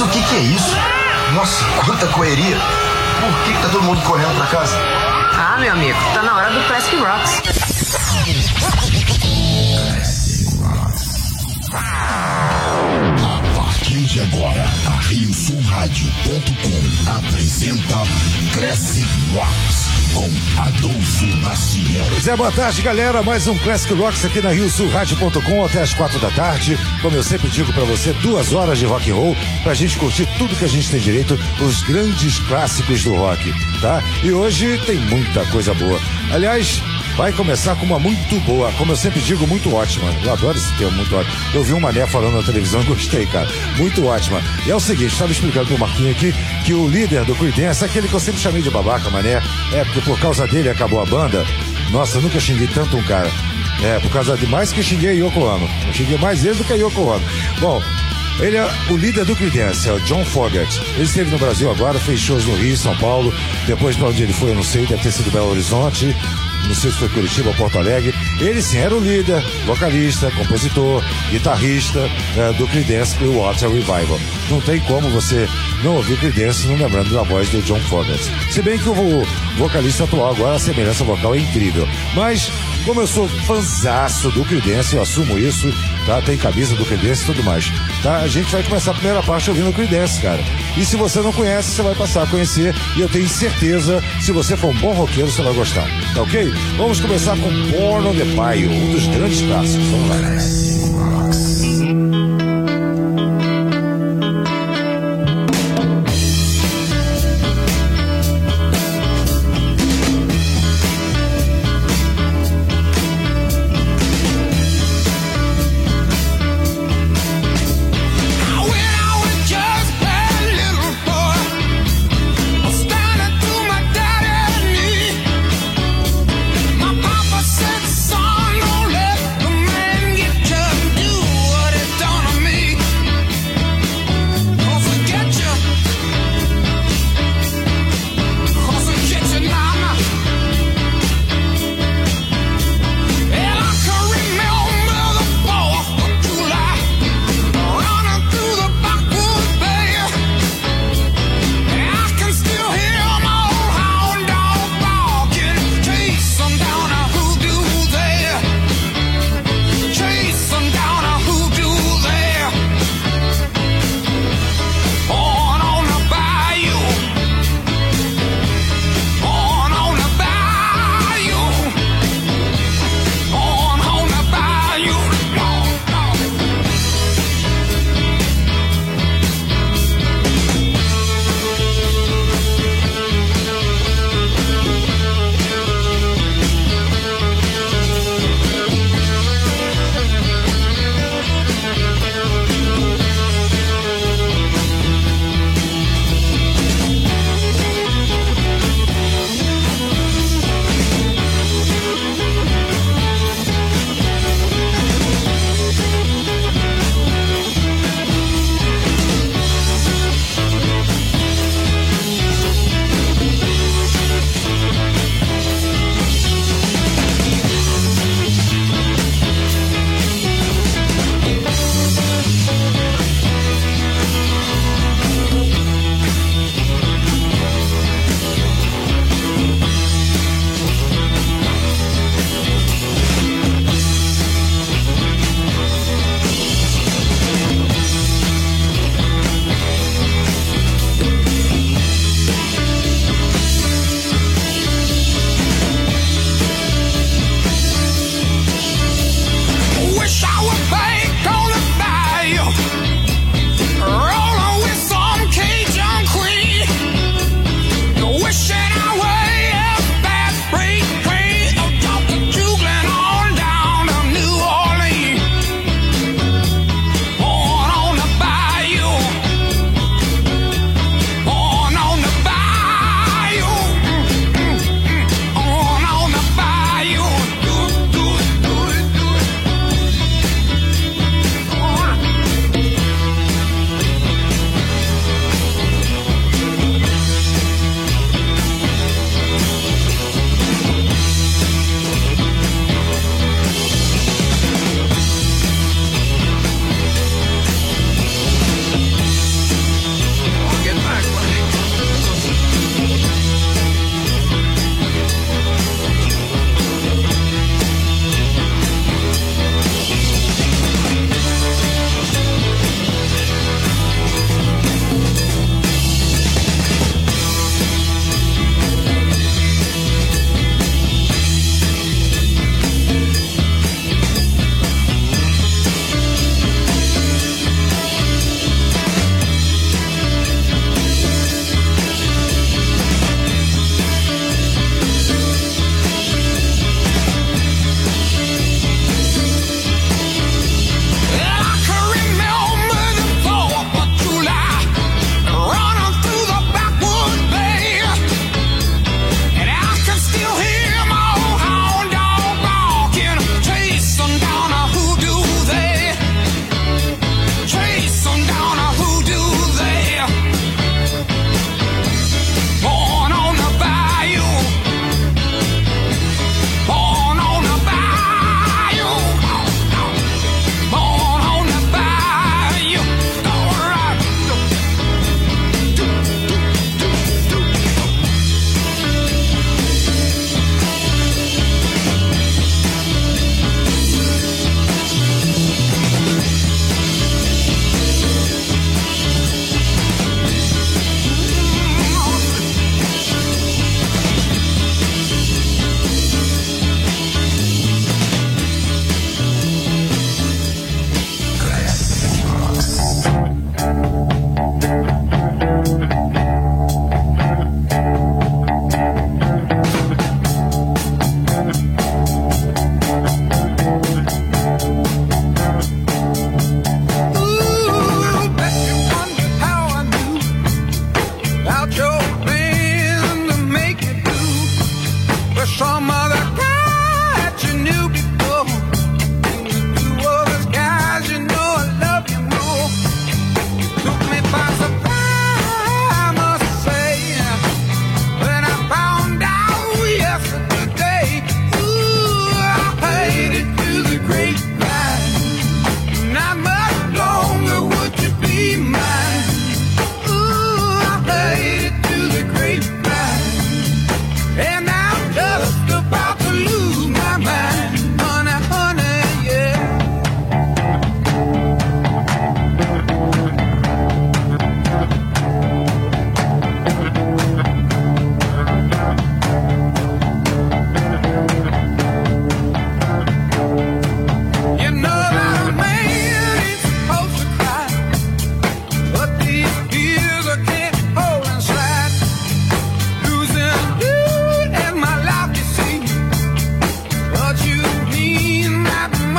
que é isso? Nossa, quanta correria. Por que tá todo mundo correndo pra casa? Ah, meu amigo, tá na hora do Classic Rocks. A partir de agora, a RioSulRádio.com apresenta Classic Rocks com Adolfo Maciel. Boa tarde, galera. Mais um Classic Rocks aqui na RioSulRádio.com até as 4 da tarde. Como eu sempre digo pra você, 2 horas de rock and roll pra gente curtir tudo que a gente tem direito, os grandes clássicos do rock, tá? E hoje tem muita coisa boa. Aliás, vai começar com uma muito boa, como eu sempre digo, muito ótima. Eu adoro esse termo, muito ótimo. Eu vi um mané falando na televisão e gostei, cara. Muito ótima. E é o seguinte, estava explicando pro Marquinhos aqui que o líder do Creedence, aquele que eu sempre chamei de babaca, mané, porque por causa dele acabou a banda. Nossa, eu nunca xinguei tanto um cara. Por causa de mais que xinguei Yoko Ono. Eu xinguei mais ele do que a Yoko Ono. Bom, ele é o líder do Creedence, é o John Fogerty. Ele esteve no Brasil agora, fez shows no Rio, São Paulo. Depois pra onde ele foi, eu não sei, deve ter sido Belo Horizonte. Não sei se foi Curitiba ou Porto Alegre. Ele sim era o líder, vocalista, compositor, guitarrista do Creedence Clearwater Revival. Não tem como você não ouvir Creedence não lembrando da voz do John Fogerty. Se bem que o vocalista atual agora, a semelhança vocal é incrível. Mas, como eu sou fanzaço do Creedence, eu assumo isso, tá? Tem camisa do Creedence e tudo mais, tá? A gente vai começar a primeira parte ouvindo o Creedence, cara. E se você não conhece, você vai passar a conhecer. E eu tenho certeza, se você for um bom roqueiro, você vai gostar. Tá ok? Vamos começar com Born on the Bayou, um dos grandes clássicos. Vamos lá. Son, don't let the man get you. Do what it don't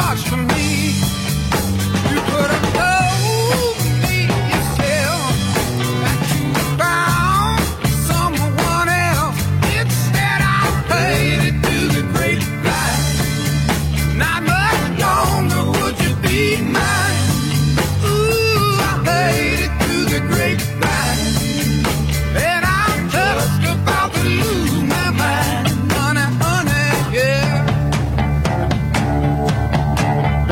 much to me. You could have told me yourself that you found someone else. Instead, I played it to the grapevine. Not much longer would you be mine. Ooh, I played it to the grapevine. And I'm just about to lose my mind. Honey, honey, yeah.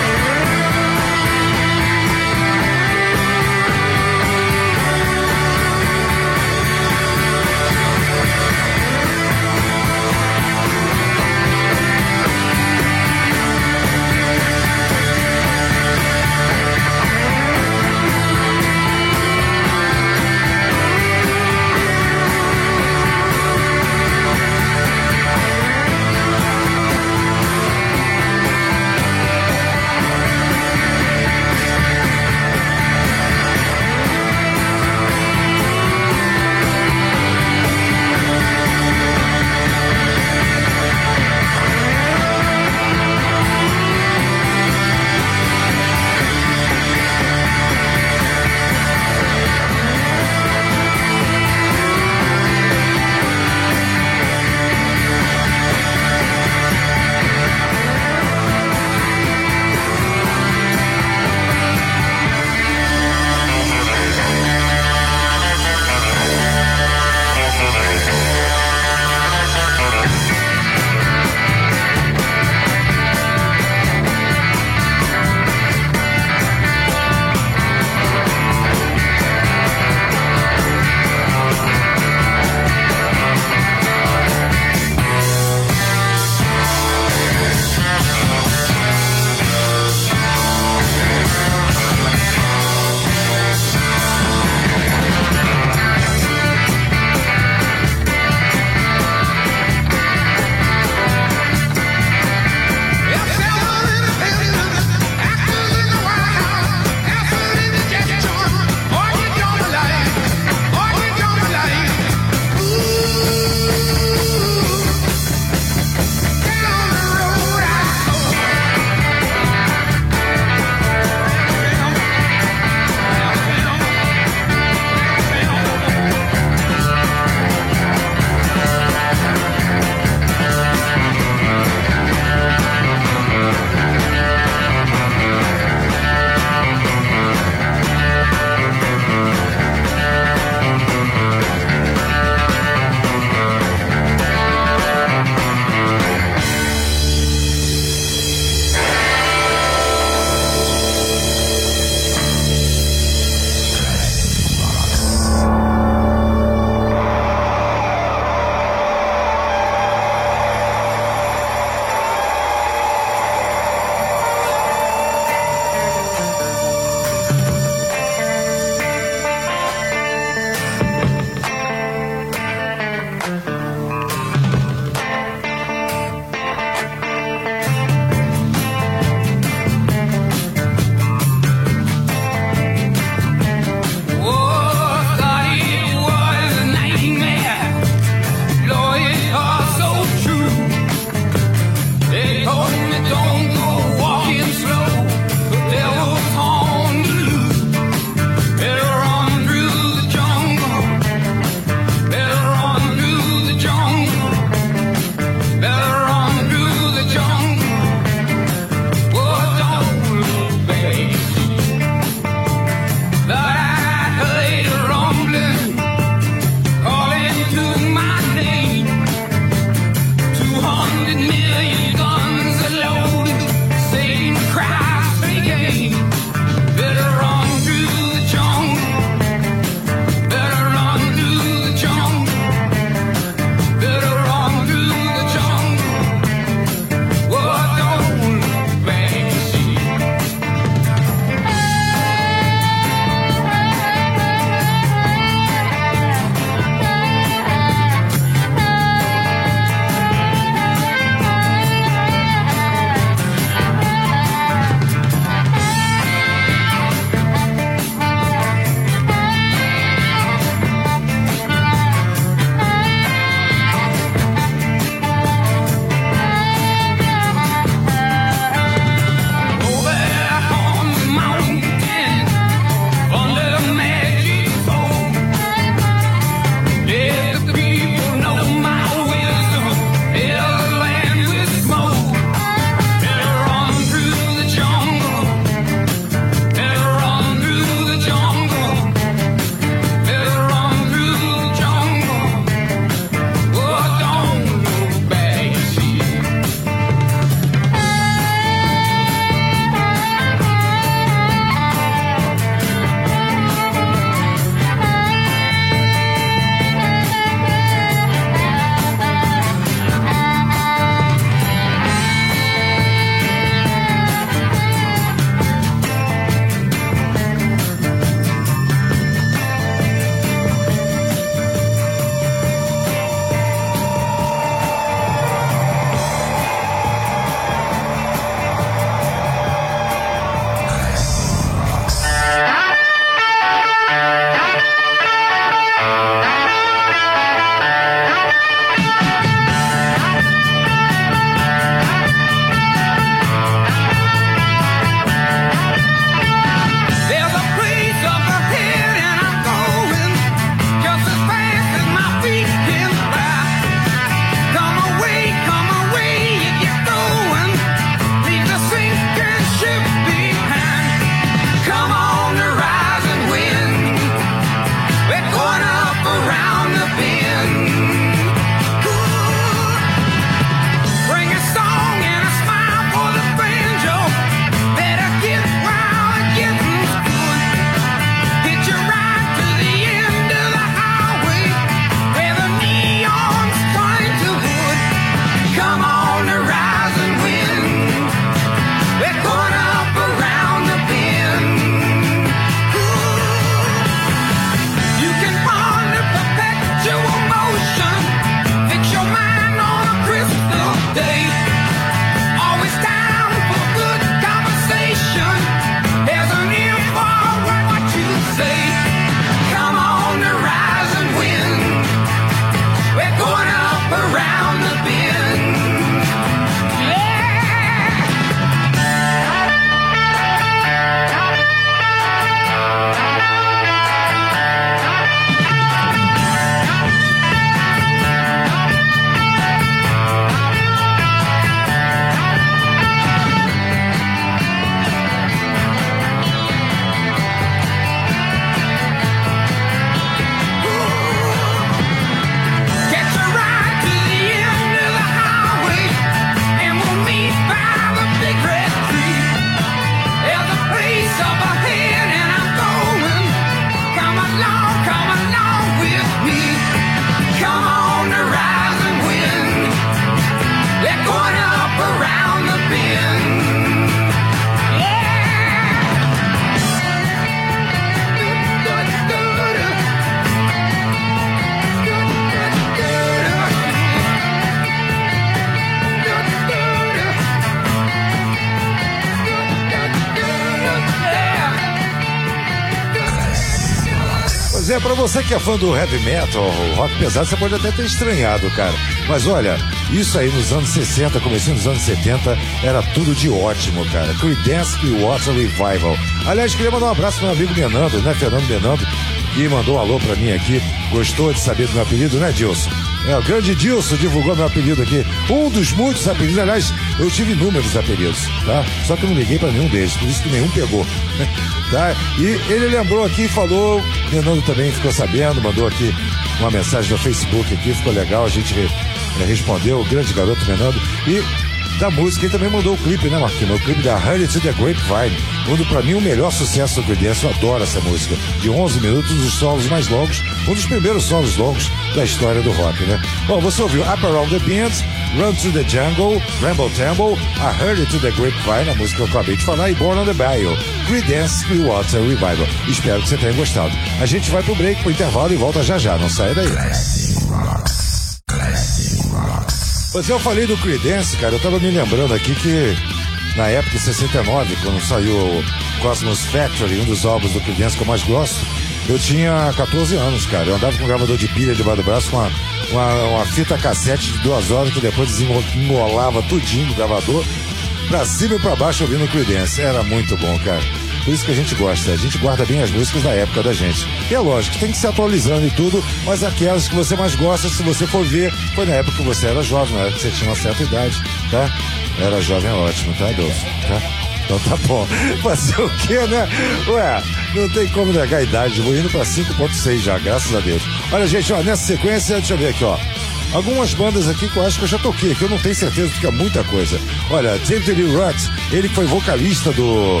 Pois é, pra você que é fã do heavy metal, rock pesado, você pode até ter estranhado, cara. Mas olha, isso aí nos anos 60, comecinho dos anos 70, era tudo de ótimo, cara. Creedence Clearwater Revival. Aliás, queria mandar um abraço pro meu amigo Menando, né, Fernando Menando, que mandou um alô pra mim aqui. Gostou de saber do meu apelido, né, Dilson? O grande Dilson divulgou meu apelido aqui. Um dos muitos apelidos. Aliás, eu tive inúmeros apelidos, tá? Só que eu não liguei pra nenhum deles, por isso que nenhum pegou. Tá? E ele lembrou aqui e falou, Fernando também ficou sabendo, mandou aqui uma mensagem no Facebook aqui, ficou legal, a gente respondeu, o grande garoto Fernando. E da música, ele também mandou o clipe, né, Marquinhos? O clipe da Hurry to the Grapevine, onde pra mim o melhor sucesso do Creedence, eu adoro essa música, de 11 minutos, os solos mais longos, um dos primeiros solos longos da história do rock, né? Bom, você ouviu Up Around the Bends, Run to the Jungle, Ramble Tamble, a Hurry to the Grapevine, a música que eu acabei de falar, e Born on the Bayou, Creedence Clearwater Revival. Espero que você tenha gostado. A gente vai pro break, pro intervalo e volta já já, não saia daí. Classic Rocks. Classic Rocks. Pois eu falei do Creedence, cara, eu tava me lembrando aqui que na época de 69, quando saiu o Cosmos Factory, um dos álbuns do Creedence que eu mais gosto, eu tinha 14 anos, cara. Eu andava com um gravador de pilha debaixo do braço com uma fita cassete de 2 horas que depois desenrolava tudinho do gravador, pra cima e pra baixo ouvindo o Creedence. Era muito bom, cara. Por isso que a gente gosta, a gente guarda bem as músicas da época da gente. E é lógico, tem que se atualizando e tudo, mas aquelas que você mais gosta, se você for ver, foi na época que você era jovem, na época que você tinha uma certa idade, tá? Era jovem, é ótimo, tá, Adolfo? Tá? Então tá bom. Fazer o quê, né? Ué, não tem como negar a idade, vou indo pra 5.6 já, graças a Deus. Olha, gente, ó, nessa sequência, deixa eu ver aqui, ó. Algumas bandas aqui que eu acho que eu já toquei, que eu não tenho certeza porque é muita coisa. Olha, David Lee Roth, ele que foi vocalista do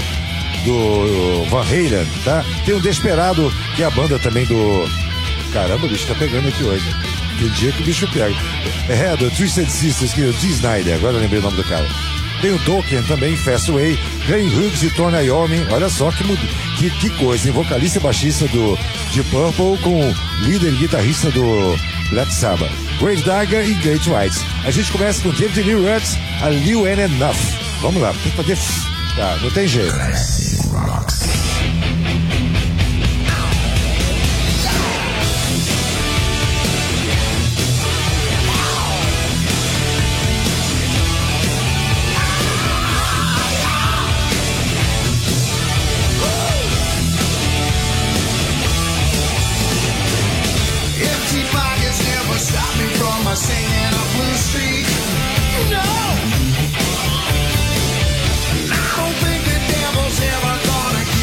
Van Halen, tá? Tem o Desperado, que é a banda também do... Caramba, o bicho tá pegando aqui hoje. Tem dia que o bicho pega. É, do Twisted Sisters, que é o D. Snyder, agora eu lembrei o nome do cara. Tem o Dokken também, Fastway, Glenn Hughes e Tony Iommi. Olha só que coisa, hein? Vocalista e baixista de Purple com líder e guitarrista do Black Sabbath. Grave Digger e Great Whites. A gente começa com David Lee Roth, a Liu and Enough. Vamos lá, tem que fazer... Tá, não tem jeito. Classic Rocks. Empty pockets never stop me from singing a blue street. No, I don't think the devil's ever gonna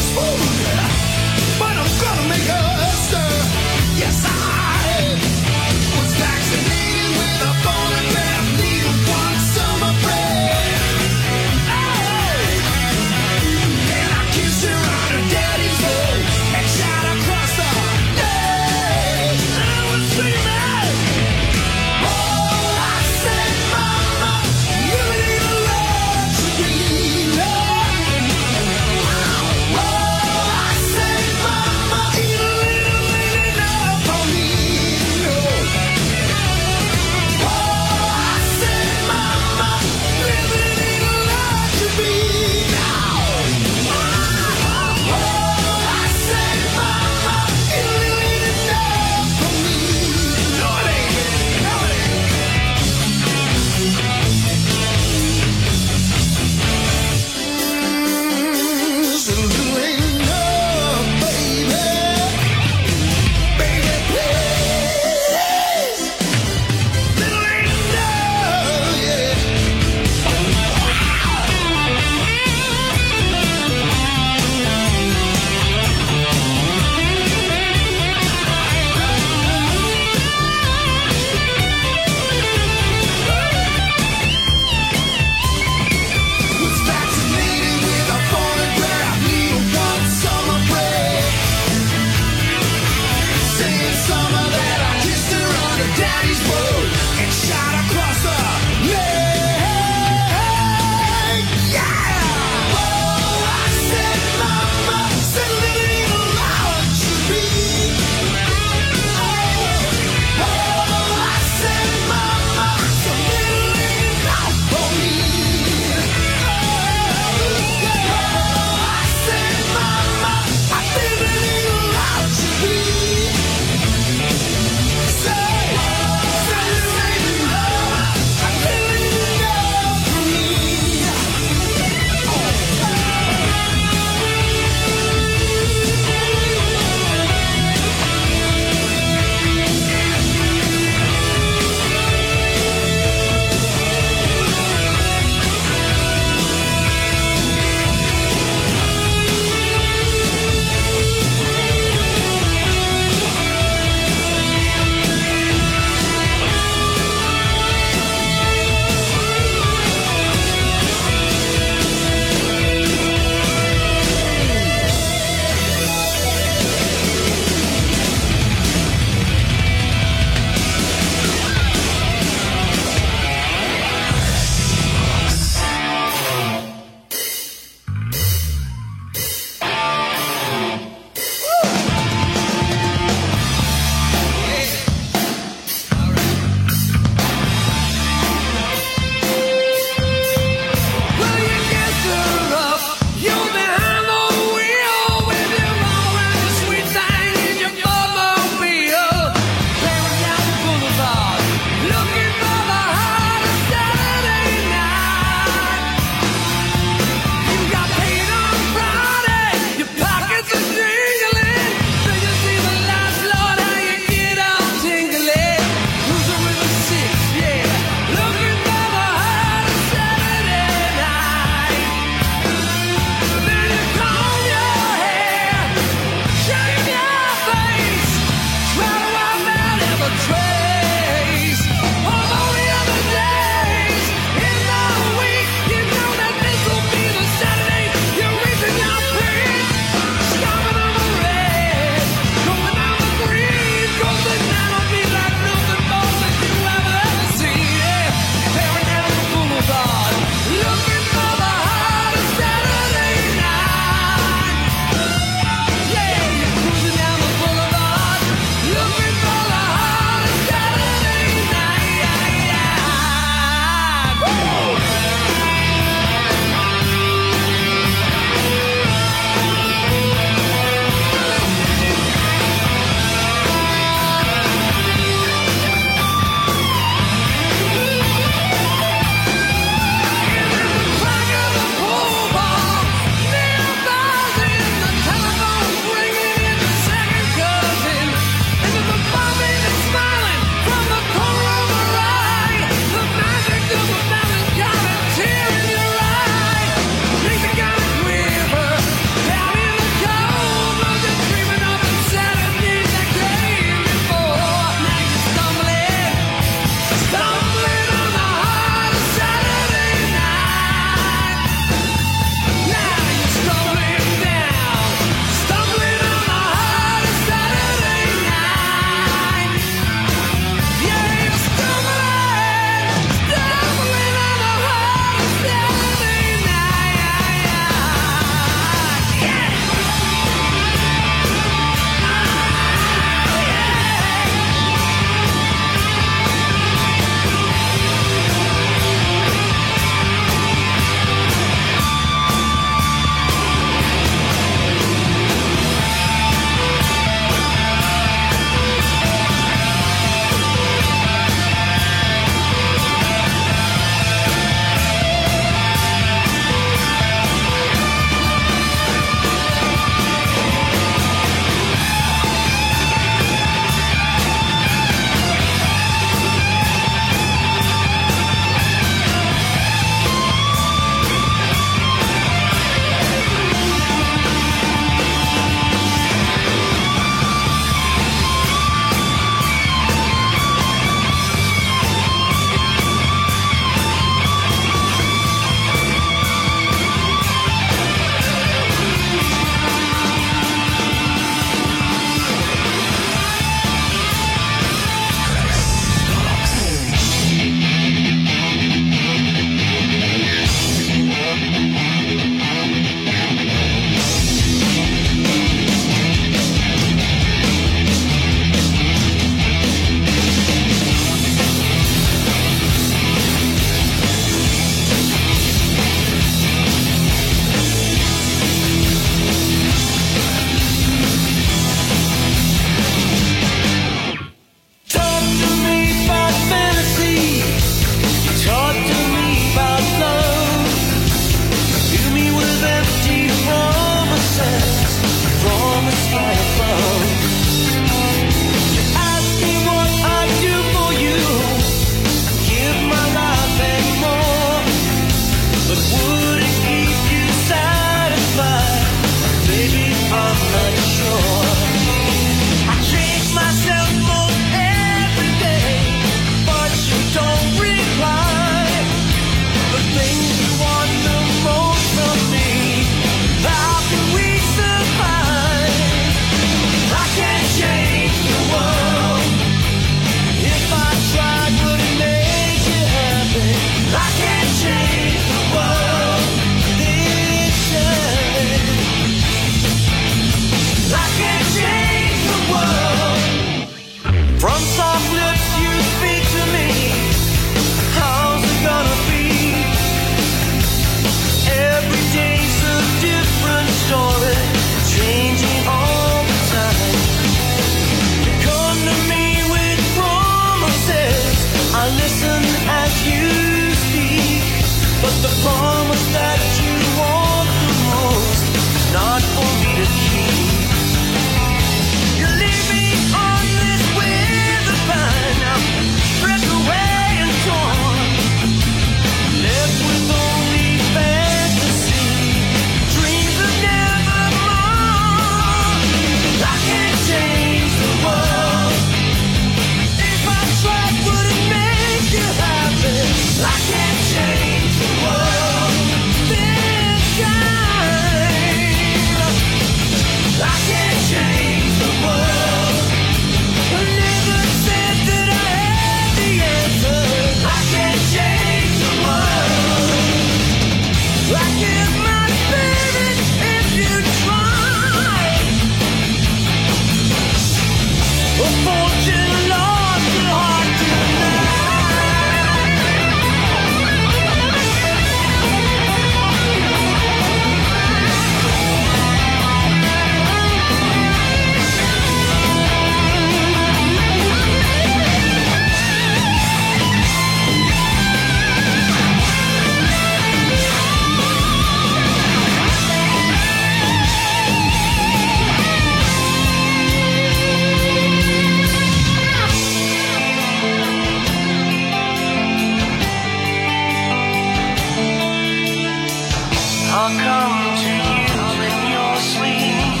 I'll come to you in your sleep.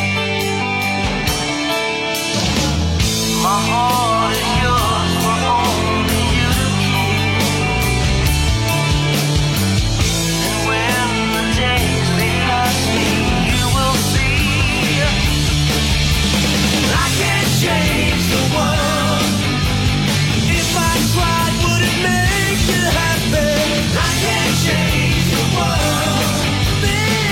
My heart is yours for only you to keep. And when the days they pass me, you will see I can't change the world. If I tried, would it make you happy? I can't change the world. Baby,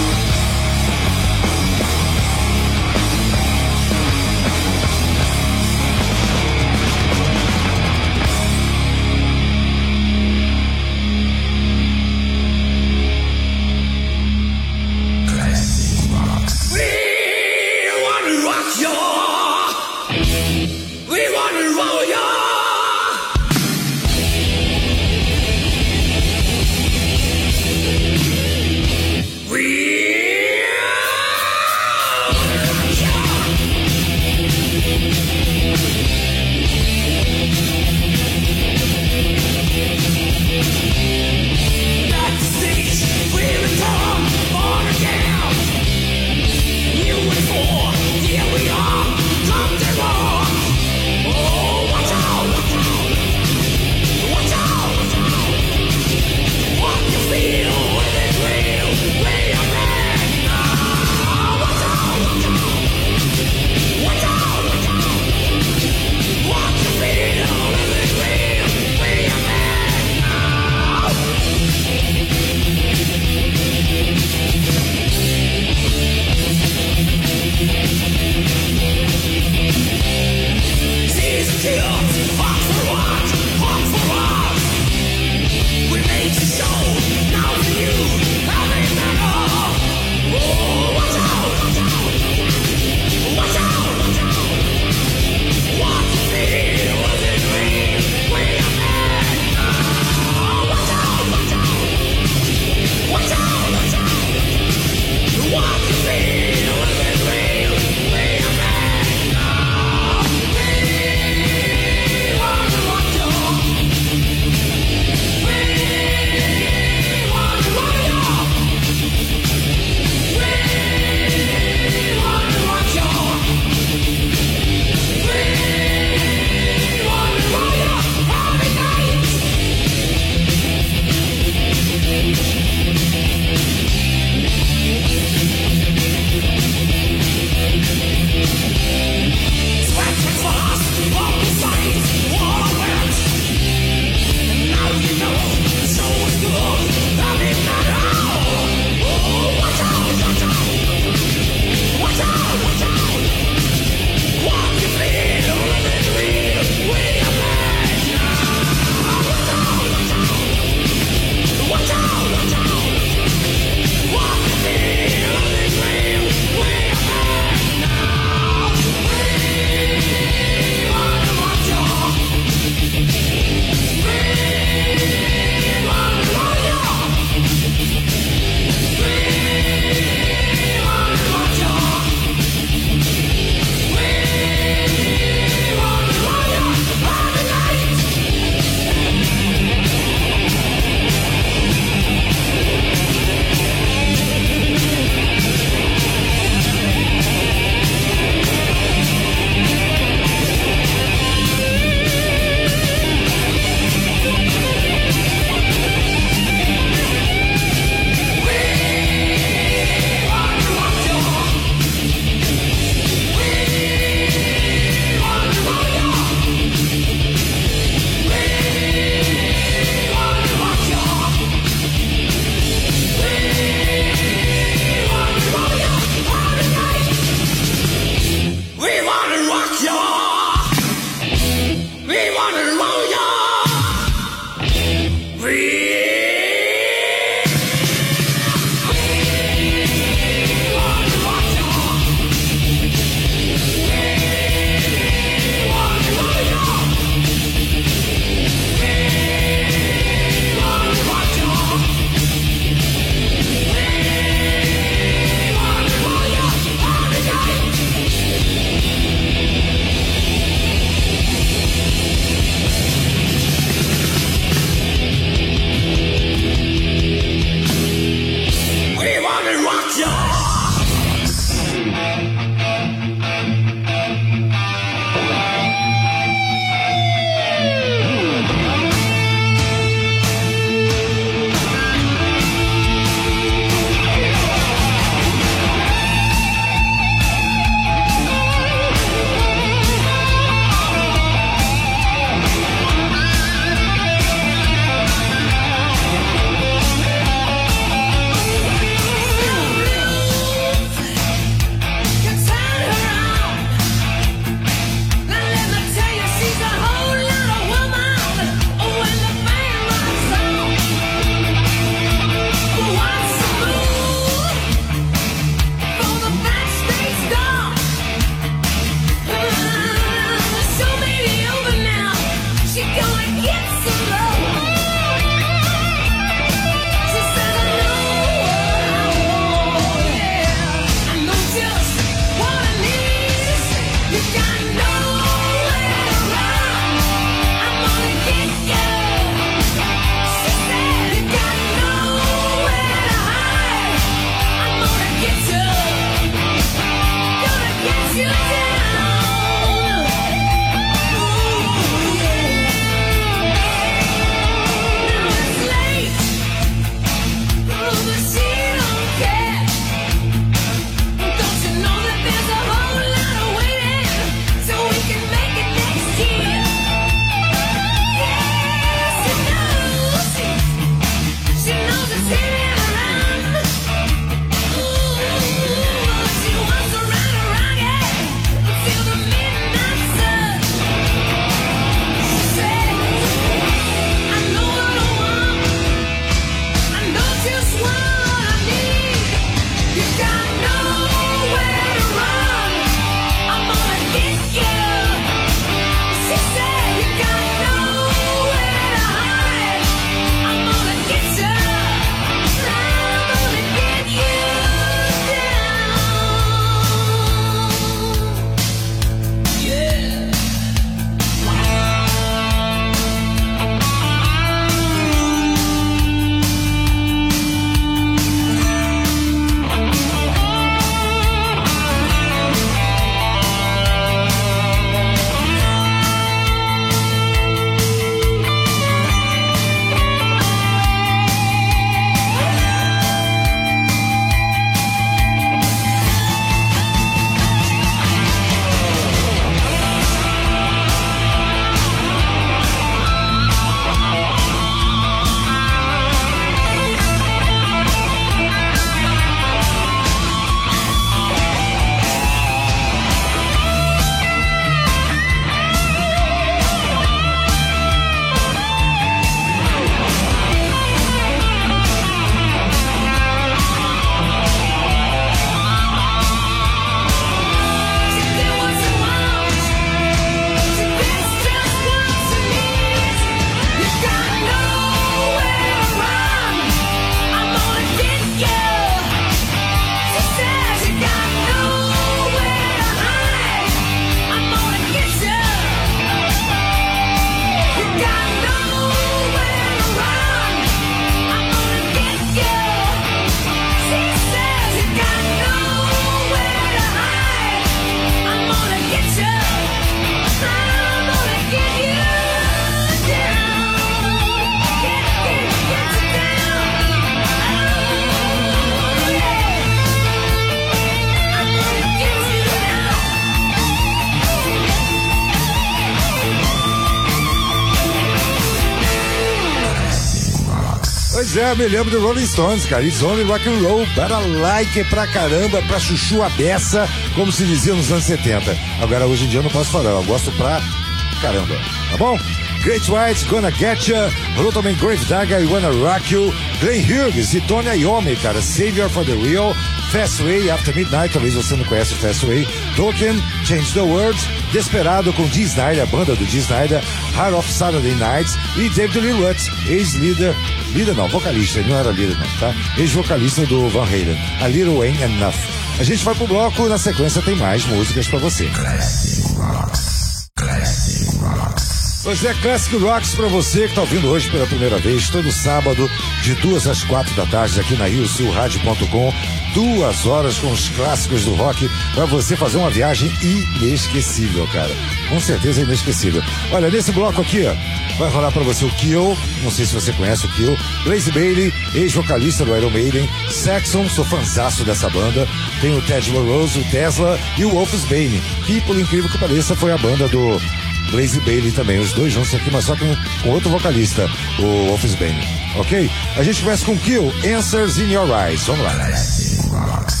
Pois é, me lembro do Rolling Stones, cara. It's only rock and roll, para like pra caramba, pra chuchu a beça, como se dizia nos anos 70. Agora, hoje em dia eu não posso falar, eu gosto pra caramba, tá bom? Great White, Gonna Get Ya, rolou também Grave Digger, I Wanna Rock You, Glenn Hughes e Tony Iommi, cara, Savior for the Real, Fast Way, After Midnight, talvez você não conhece o Fast Way, Token, Change the World, Desperado com Dee Snider, a banda do Dee Snider, Heart of Saturday Nights e David Lee Roth, ex-líder, vocalista, ele não era líder não, tá? Ex-vocalista do Van Halen, A Little Ain't Enough. A gente vai pro bloco, na sequência tem mais músicas pra você. Classic Rocks. Classic Rocks. Pois é, Classic Rocks pra você que tá ouvindo hoje pela primeira vez, todo sábado, de 2 às 4 da tarde, aqui na RioSulRádio.com, 2 horas com os clássicos do rock, pra você fazer uma viagem inesquecível, cara. Com certeza inesquecível. Olha, nesse bloco aqui, ó, vai rolar pra você o Kill, não sei se você conhece o Kill, Blaze Bayley, ex-vocalista do Iron Maiden, Saxon, sou fanzaço dessa banda, tem o Ted LaRose, o Tesla e o Wolfsbane, que, por incrível que pareça, foi a banda do Blaze Bayley também, os dois juntos aqui, mas só com outro vocalista, o Wolfsbane, ok? A gente começa com Kill, Answers in Your Eyes, vamos lá. Classic Rocks.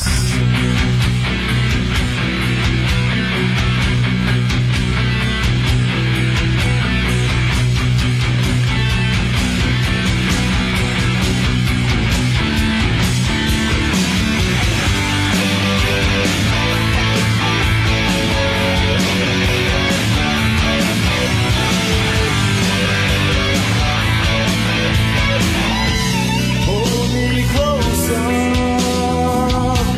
Hold me closer.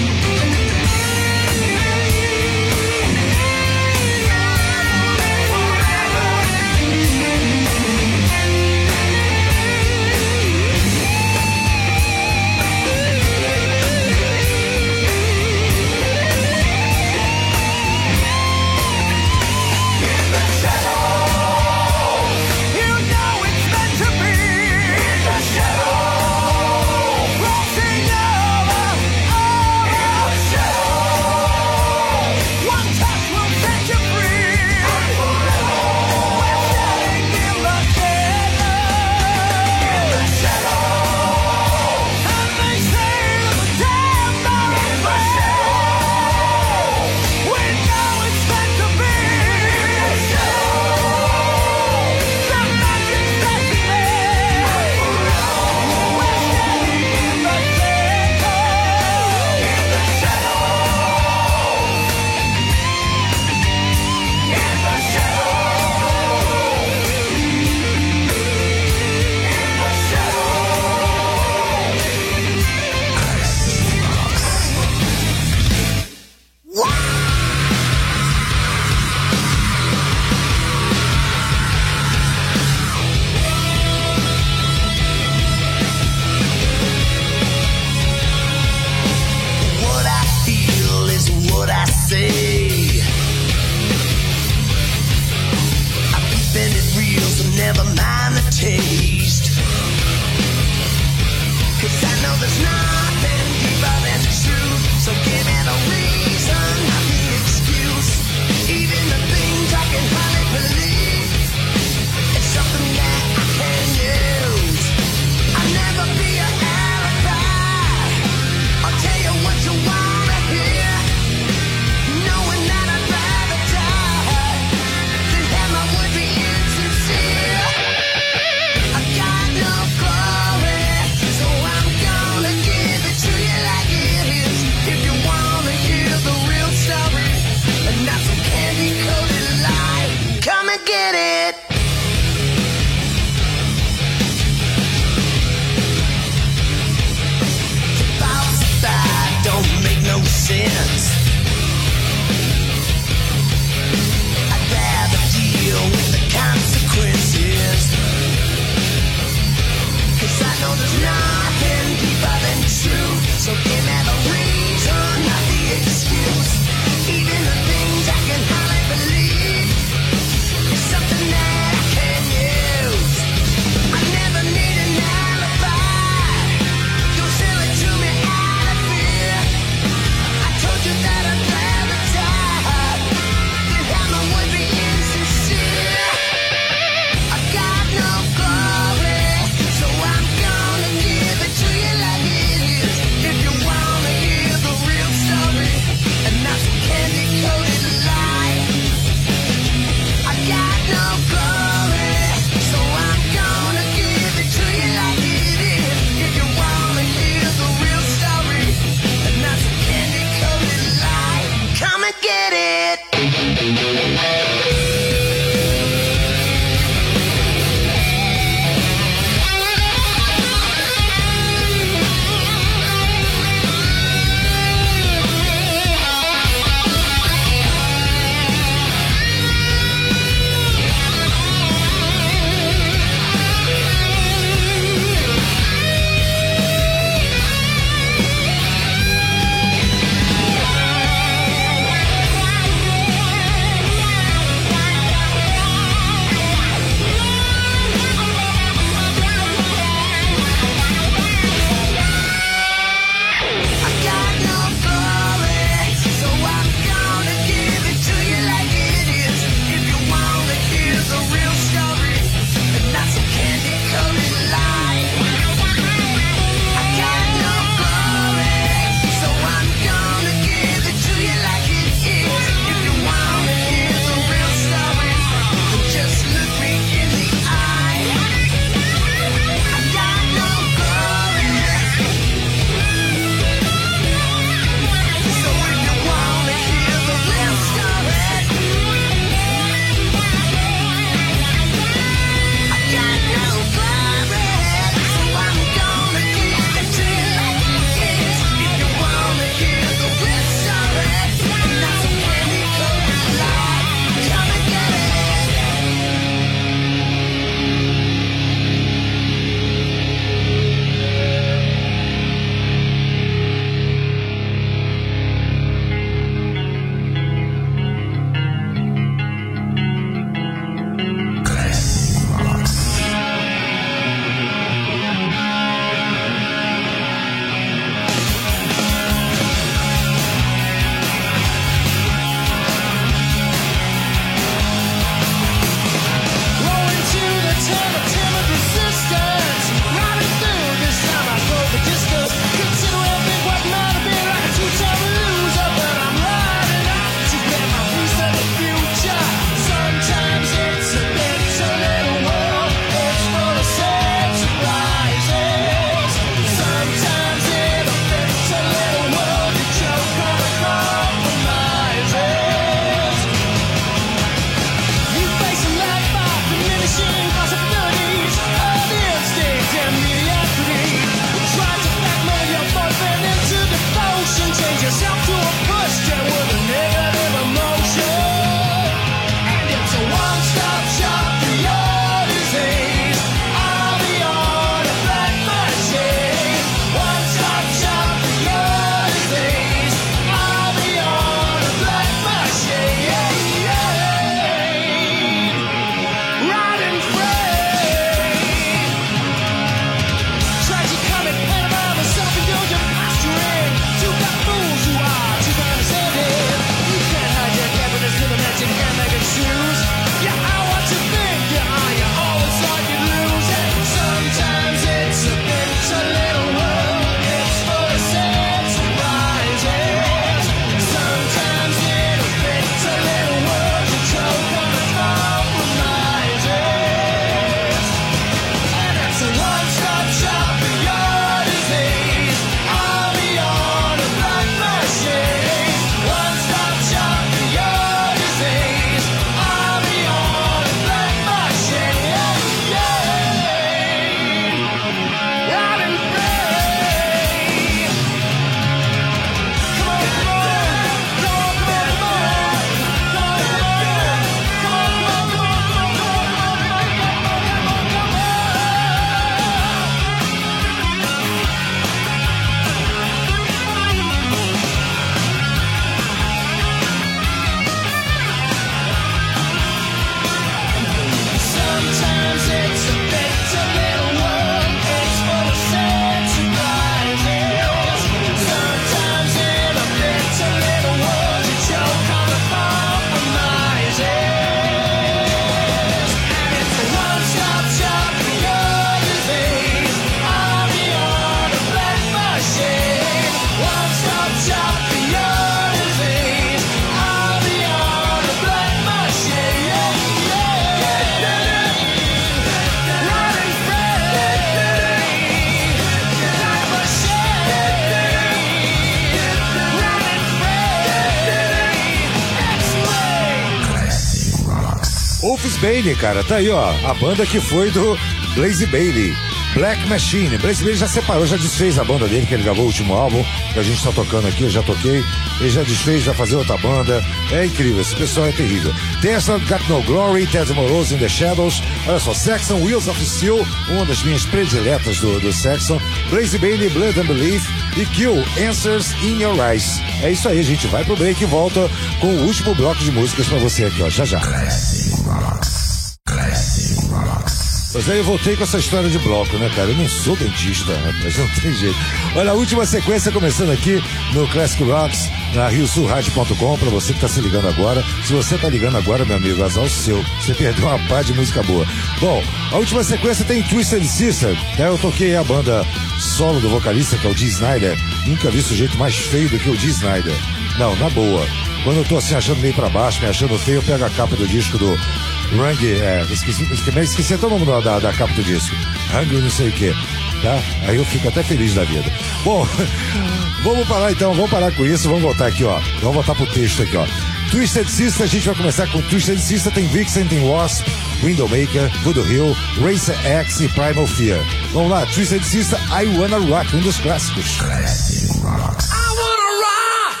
Wolf's Bane, cara, tá aí, ó. A banda que foi do Blaze Bayley. Black Machine. Blaze Bayley já separou, já desfez a banda dele, que ele gravou o último álbum, que a gente tá tocando aqui, eu já toquei. Ele já desfez, vai fazer outra banda. É incrível, esse pessoal é terrível. Tesla, Got No Glory, Ted Morose in the Shadows. Olha só, Saxon, Wheels of Steel, uma das minhas prediletas do Saxon. Blaze Bayley, Blood and Belief. E Kill, Answers in Your Eyes. É isso aí, a gente vai pro break e volta com o último bloco de músicas pra você aqui, ó, já já. Classic Rocks. Classic Rocks. Pois aí eu voltei com essa história de bloco, né, cara? Eu não sou dentista, rapaz, não tem jeito. Olha, a última sequência começando aqui no Classic Rocks, na RioSulRádio.com, pra você que tá se ligando agora. Se você tá ligando agora, meu amigo, azar o seu. Você perdeu uma pá de música boa. Bom, a última sequência tem Twisted Sister. Eu toquei a banda solo do vocalista, que é o Dee Snider. Nunca vi sujeito mais feio do que o Dee Snider. Não, na boa. Quando eu tô assim achando meio pra baixo, me achando feio, eu pego a capa do disco do Rang, esqueci até o nome da capa do disco. Rang não sei o que, tá? Aí eu fico até feliz da vida. Bom, vamos parar então, vamos parar com isso, vamos voltar aqui, ó. Vamos voltar pro texto aqui, ó. Twisted Sister, a gente vai começar com Twisted Sister, tem Vixen, tem Wasp, Windowmaker, Voodoo Hill, Racer X e Primal Fear. Vamos lá, Twisted Sister, I Wanna Rock, um dos clássicos. Classic Rocks. I wanna rock.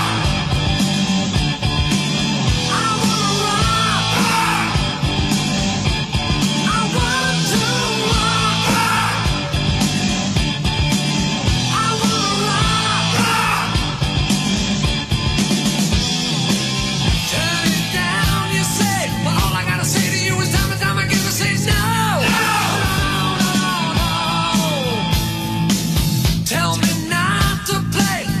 I wanna rock. I want to rock. I wanna rock. Turn it down, you say, but all I gotta say to you is time and time again to say no. No, no, no. Tell me not to play.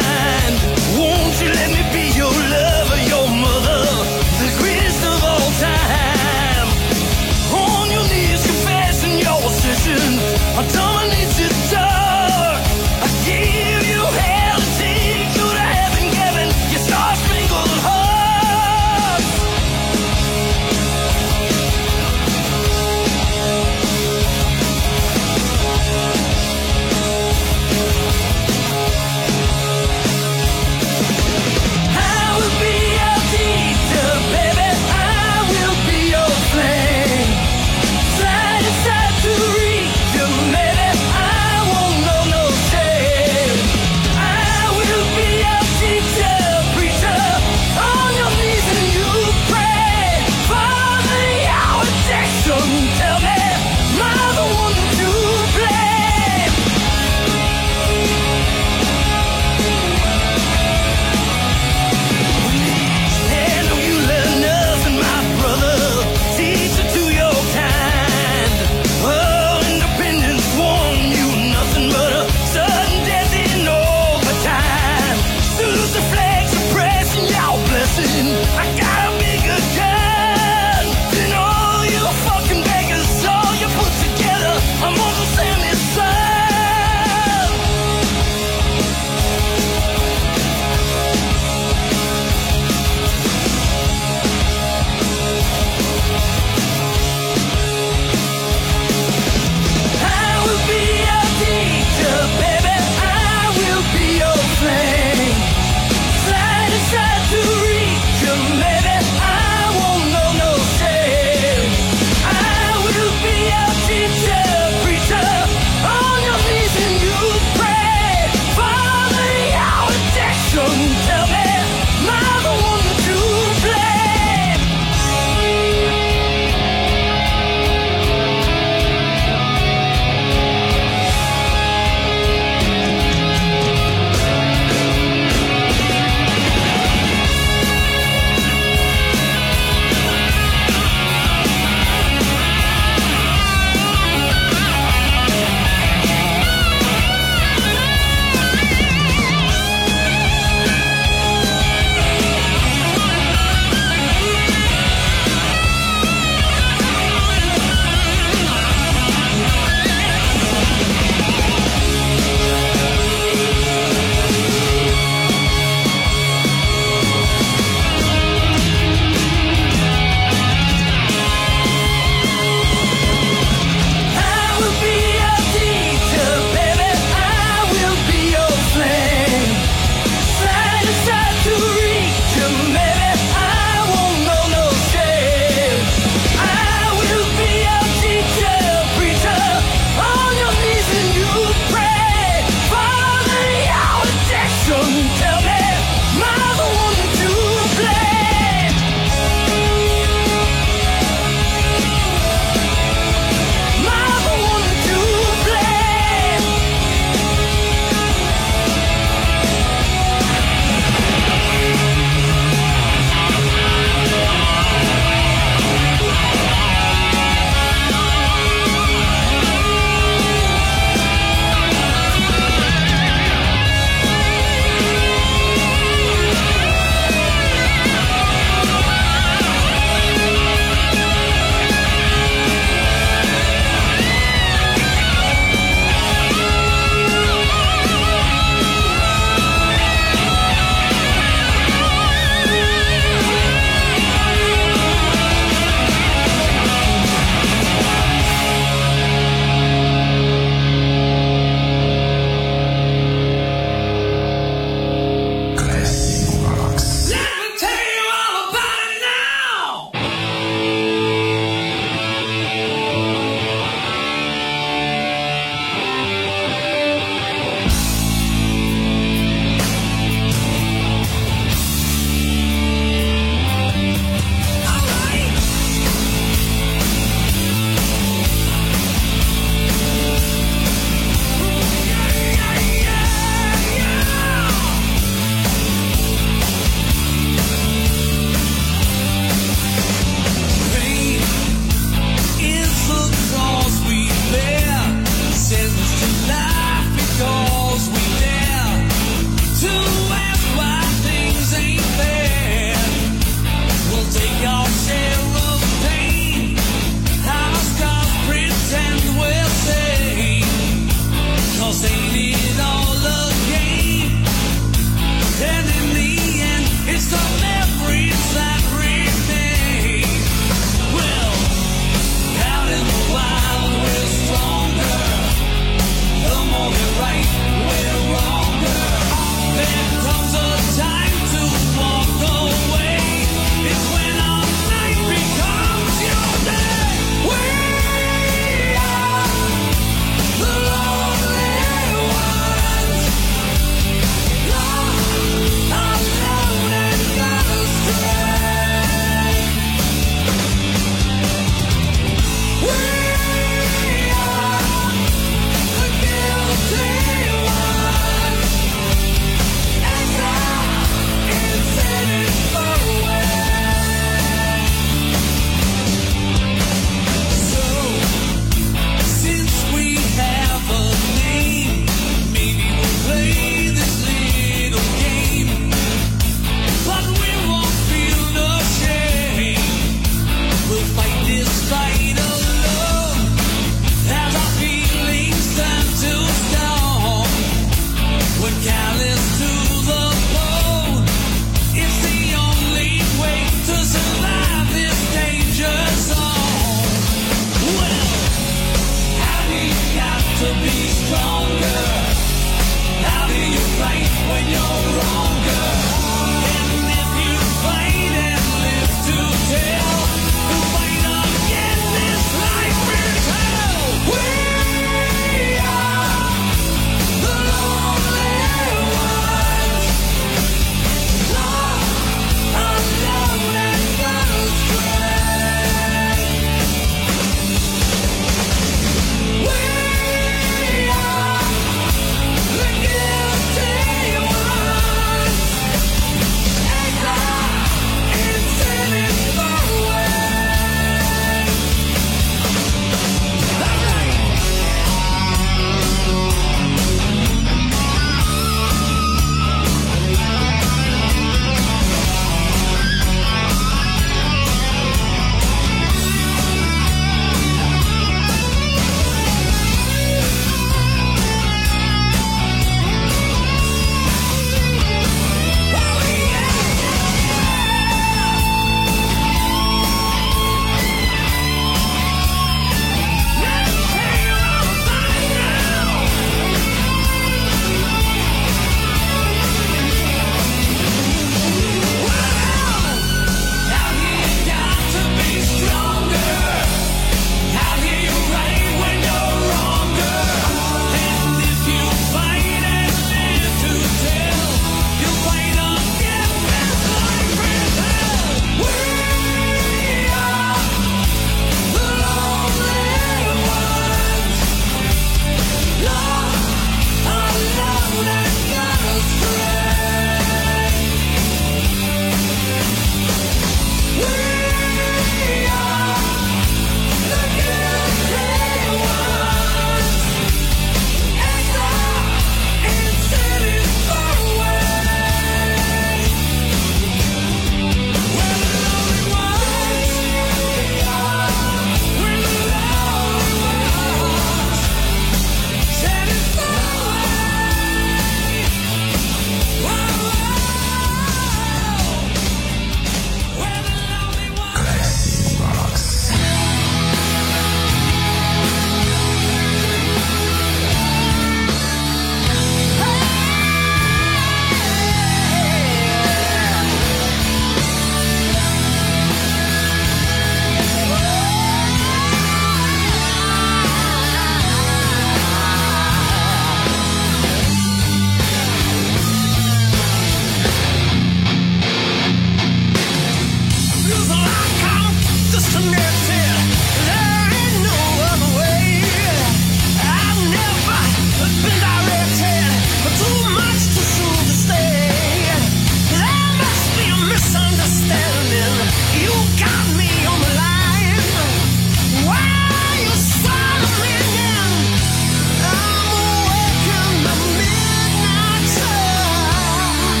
disconnected. There ain't no other way. I've never been directed. Too much too soon to stay. There must be a misunderstanding. You got me on the line. Why you swallow me again? I'm awake in the midnight sun.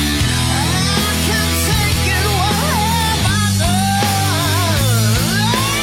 I can't take it. What have I done?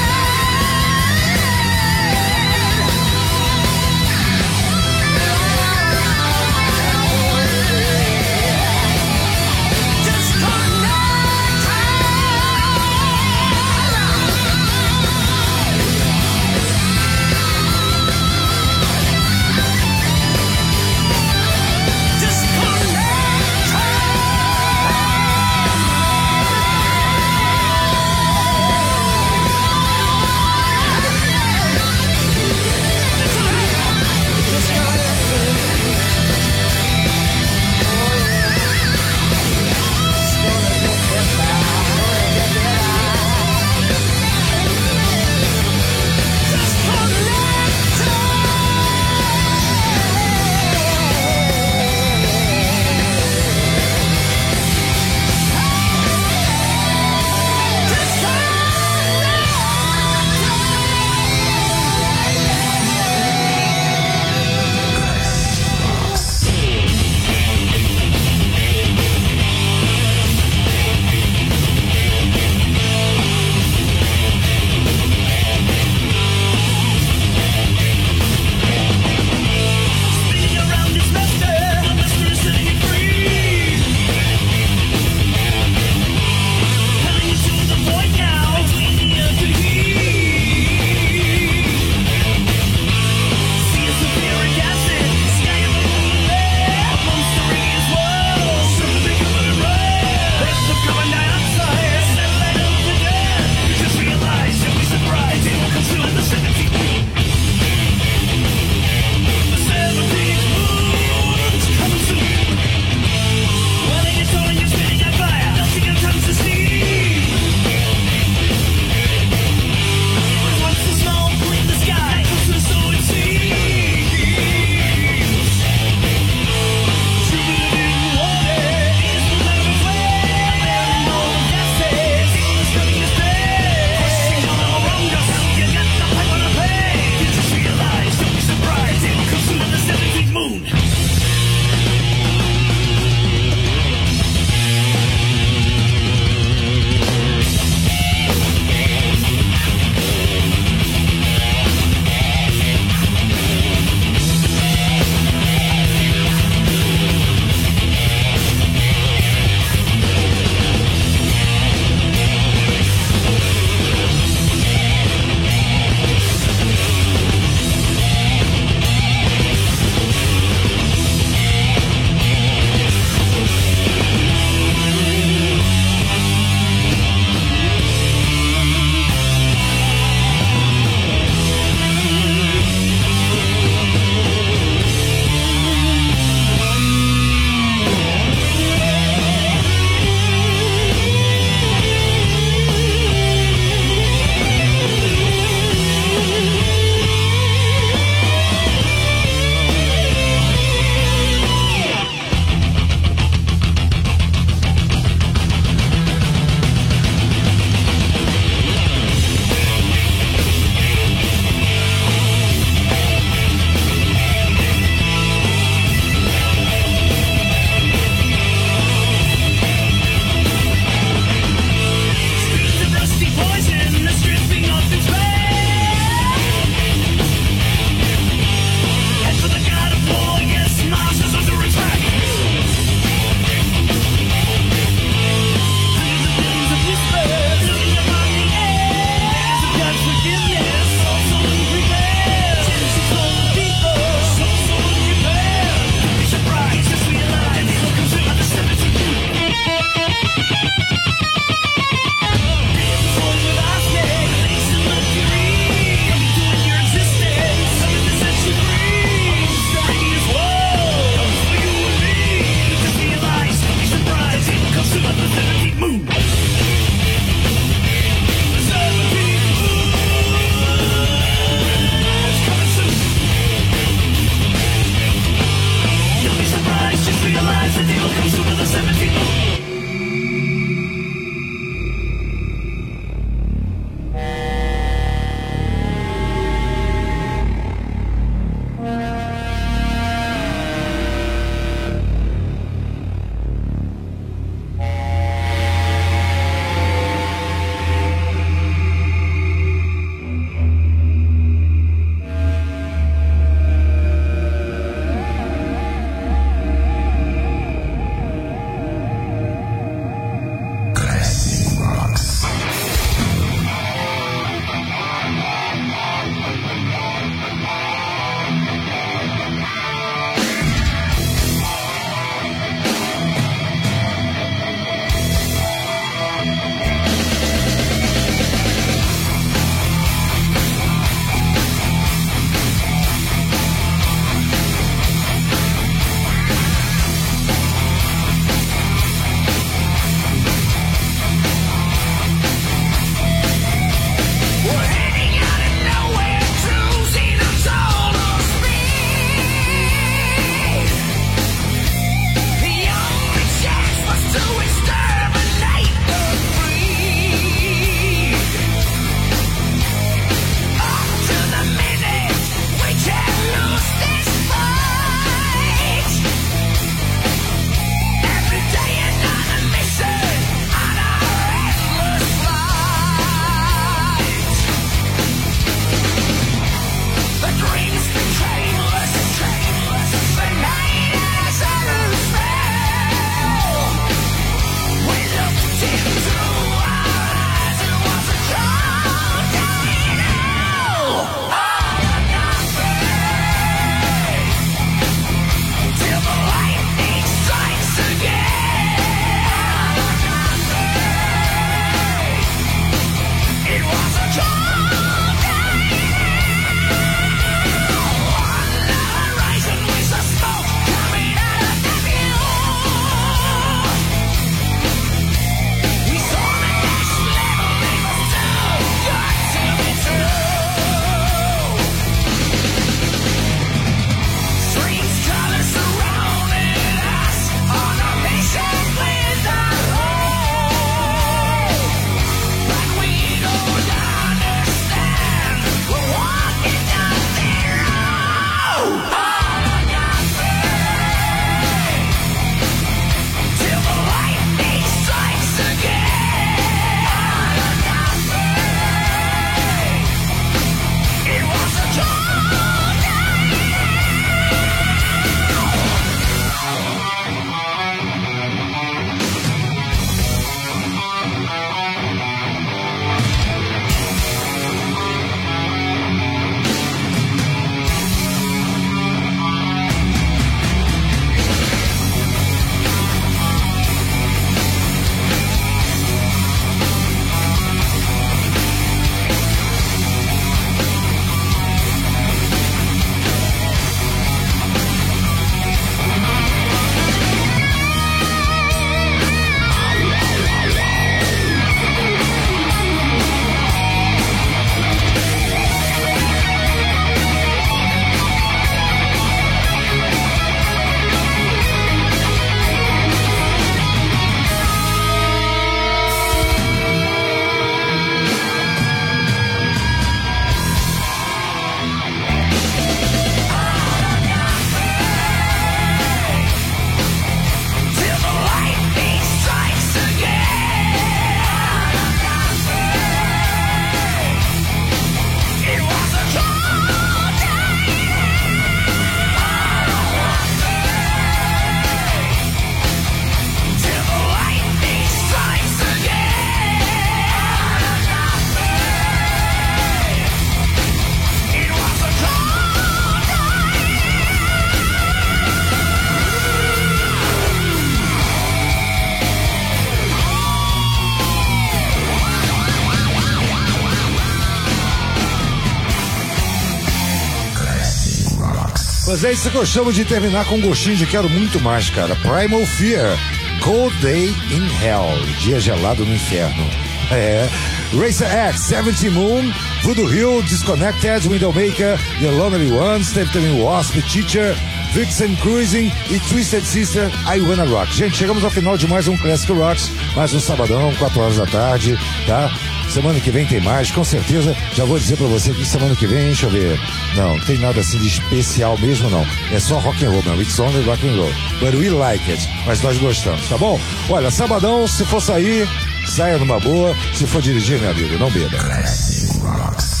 Mas é isso que eu chamo de terminar com um gostinho de quero muito mais, cara. Primal Fear, Cold Day in Hell, dia gelado no inferno. Racer X, 70 Moon, Voodoo Hill, Disconnected, Windowmaker, The Lonely Ones, Stephen Wasp, Teacher, Vixen Cruising e Twisted Sister, I Wanna Rock. Gente, chegamos ao final de mais um Classic Rocks, mais um sabadão, 4 horas da tarde, tá? Semana que vem tem mais, com certeza. Já vou dizer pra você que semana que vem, deixa eu ver. Não tem nada assim de especial mesmo, não. É só rock and roll, não. It's only rock and roll. But we like it. Mas nós gostamos, tá bom? Olha, sabadão, se for sair, saia numa boa. Se for dirigir, meu amigo, não beba. Classic Rocks.